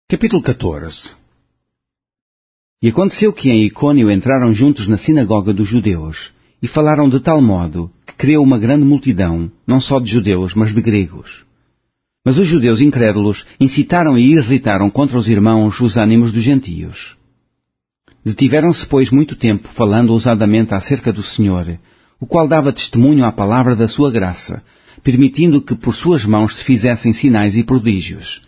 Capítulo 14. E aconteceu que em Icônio entraram juntos na sinagoga dos judeus, e falaram de tal modo que creu uma grande multidão, não só de judeus, mas de gregos. Mas os judeus incrédulos incitaram e irritaram contra os irmãos os ânimos dos gentios. Detiveram-se, pois, muito tempo, falando ousadamente acerca do Senhor, o qual dava testemunho à palavra da sua graça, permitindo que por suas mãos se fizessem sinais e prodígios.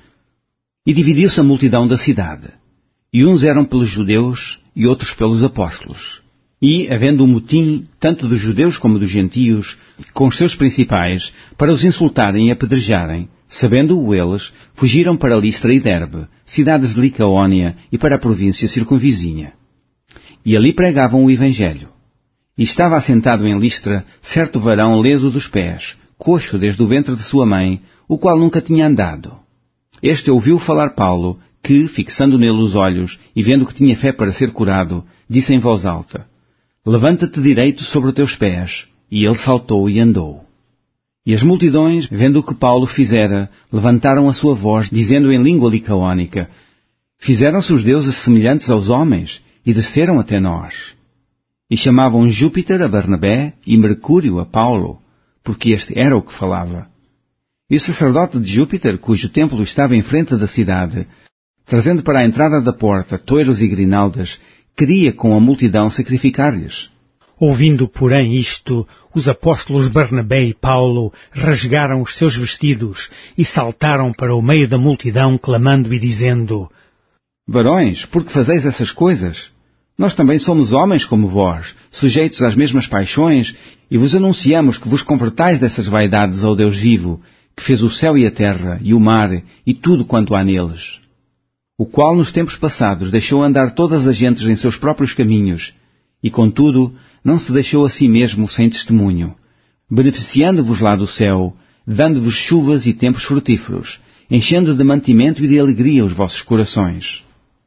E dividiu-se a multidão da cidade. E uns eram pelos judeus e outros pelos apóstolos. E, havendo um motim, tanto dos judeus como dos gentios, com os seus principais, para os insultarem e apedrejarem, sabendo-o eles, fugiram para Listra e Derbe, cidades de Licaónia, e para a província circunvizinha. E ali pregavam o Evangelho. E estava assentado em Listra certo varão leso dos pés, coxo desde o ventre de sua mãe, o qual nunca tinha andado. Este ouviu falar Paulo, que, fixando nele os olhos e vendo que tinha fé para ser curado, disse em voz alta: Levanta-te direito sobre os teus pés. E ele saltou e andou. E as multidões, vendo o que Paulo fizera, levantaram a sua voz, dizendo em língua licaónica: Fizeram-se os deuses semelhantes aos homens, e desceram até nós. E chamavam Júpiter a Barnabé e Mercúrio a Paulo, porque este era o que falava. E o sacerdote de Júpiter, cujo templo estava em frente da cidade, trazendo para a entrada da porta toiros e grinaldas, queria com a multidão sacrificar-lhes. Ouvindo, porém, isto, os apóstolos Barnabé e Paulo rasgaram os seus vestidos e saltaram para o meio da multidão, clamando e dizendo: Varões, por que fazeis essas coisas? Nós também somos homens como vós, sujeitos às mesmas paixões, e vos anunciamos que vos convertais dessas vaidades ao Deus vivo, que fez o céu e a terra, e o mar, e tudo quanto há neles. O qual nos tempos passados deixou andar todas as gentes em seus próprios caminhos, e contudo não se deixou a si mesmo sem testemunho, beneficiando-vos lá do céu, dando-vos chuvas e tempos frutíferos, enchendo de mantimento e de alegria os vossos corações.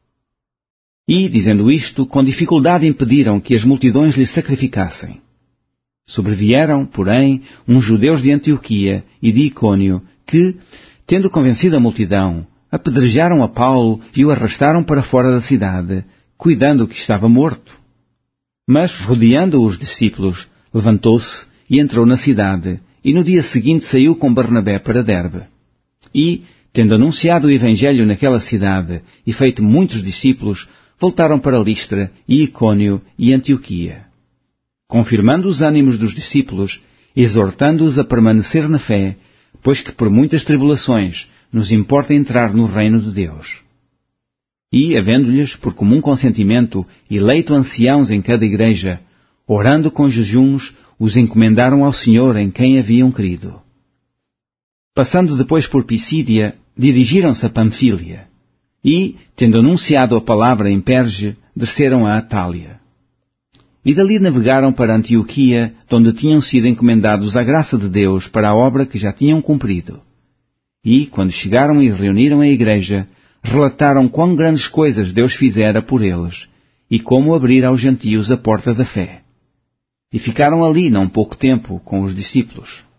E, dizendo isto, com dificuldade impediram que as multidões lhe sacrificassem. Sobrevieram, porém, uns judeus de Antioquia e de Icônio, que, tendo convencido a multidão, apedrejaram a Paulo e o arrastaram para fora da cidade, cuidando que estava morto. Mas, rodeando os discípulos, levantou-se e entrou na cidade, e no dia seguinte saiu com Barnabé para Derbe. E, tendo anunciado o Evangelho naquela cidade e feito muitos discípulos, voltaram para Listra e Icônio e Antioquia, confirmando os ânimos dos discípulos, exortando-os a permanecer na fé, pois que por muitas tribulações nos importa entrar no reino de Deus. E, havendo-lhes, por comum consentimento, eleito anciãos em cada igreja, orando com jejuns, os encomendaram ao Senhor em quem haviam crido. Passando depois por Pisídia, dirigiram-se a Panfília, e, tendo anunciado a palavra em Perge, desceram a Atália. E dali navegaram para Antioquia, donde tinham sido encomendados à graça de Deus para a obra que já tinham cumprido. E, quando chegaram e reuniram a igreja, relataram quão grandes coisas Deus fizera por eles, e como abrir aos gentios a porta da fé. E ficaram ali não pouco tempo com os discípulos.